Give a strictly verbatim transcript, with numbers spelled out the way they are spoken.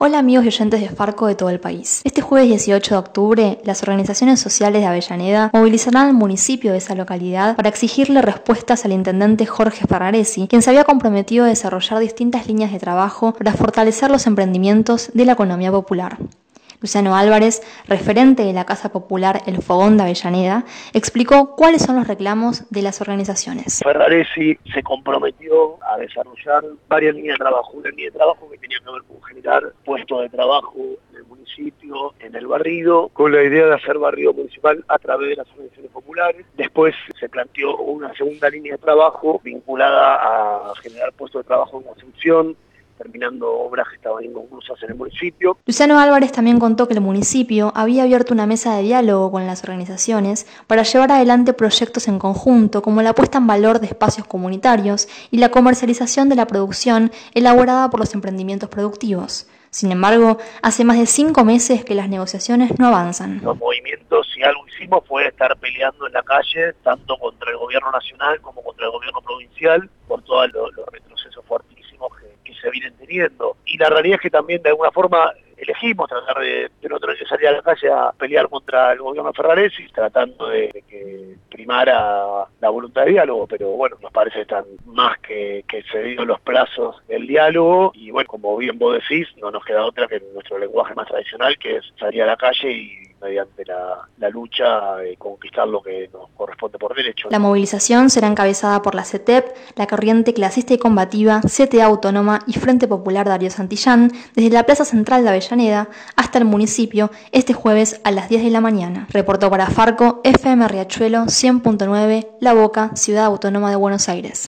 Hola amigos y oyentes de Farco de todo el país. Este jueves dieciocho de octubre, las organizaciones sociales de Avellaneda movilizarán al municipio de esa localidad para exigirle respuestas al intendente Jorge Ferraresi, quien se había comprometido a desarrollar distintas líneas de trabajo para fortalecer los emprendimientos de la economía popular. Luciano Álvarez, referente de la Casa Popular El Fogón de Avellaneda, explicó cuáles son los reclamos de las organizaciones. Ferraresi se comprometió a desarrollar varias líneas de trabajo. Una línea de trabajo que tenía que ver con generar puestos de trabajo en el municipio, en el barrido, con la idea de hacer barrido municipal a través de las organizaciones populares. Después se planteó una segunda línea de trabajo vinculada a generar puestos de trabajo en construcción, terminando obras que estaban inconclusas en el municipio. Luciano Álvarez también contó que el municipio había abierto una mesa de diálogo con las organizaciones para llevar adelante proyectos en conjunto, como la puesta en valor de espacios comunitarios y la comercialización de la producción elaborada por los emprendimientos productivos. Sin embargo, hace más de cinco meses que las negociaciones no avanzan. Los movimientos, si algo hicimos, fue estar peleando en la calle, tanto contra el gobierno nacional como contra el gobierno provincial, por todos los, los retrocesos fuertísimos que, que se vienen teniendo. Y la realidad es que también, de alguna forma, elegimos tratar de, de no tener que salir a la calle a pelear contra el gobierno de Ferraresi, tratando de, de que primara la voluntad de diálogo, pero bueno, nos parece que están más que, que cedidos los plazos del diálogo, y bueno, como bien vos decís, no nos queda otra que nuestro lenguaje más tradicional, que es salir a la calle y mediante la, la lucha eh, conquistar lo que nos corresponde por derecho. La movilización será encabezada por la C E T E P, la Corriente Clasista y Combativa, C T A Autónoma y Frente Popular Darío Santillán, desde la Plaza Central de Avellaneda hasta el municipio este jueves a las diez de la mañana. Reportó para Farco, F M Riachuelo cien punto nueve, La Boca, Ciudad Autónoma de Buenos Aires.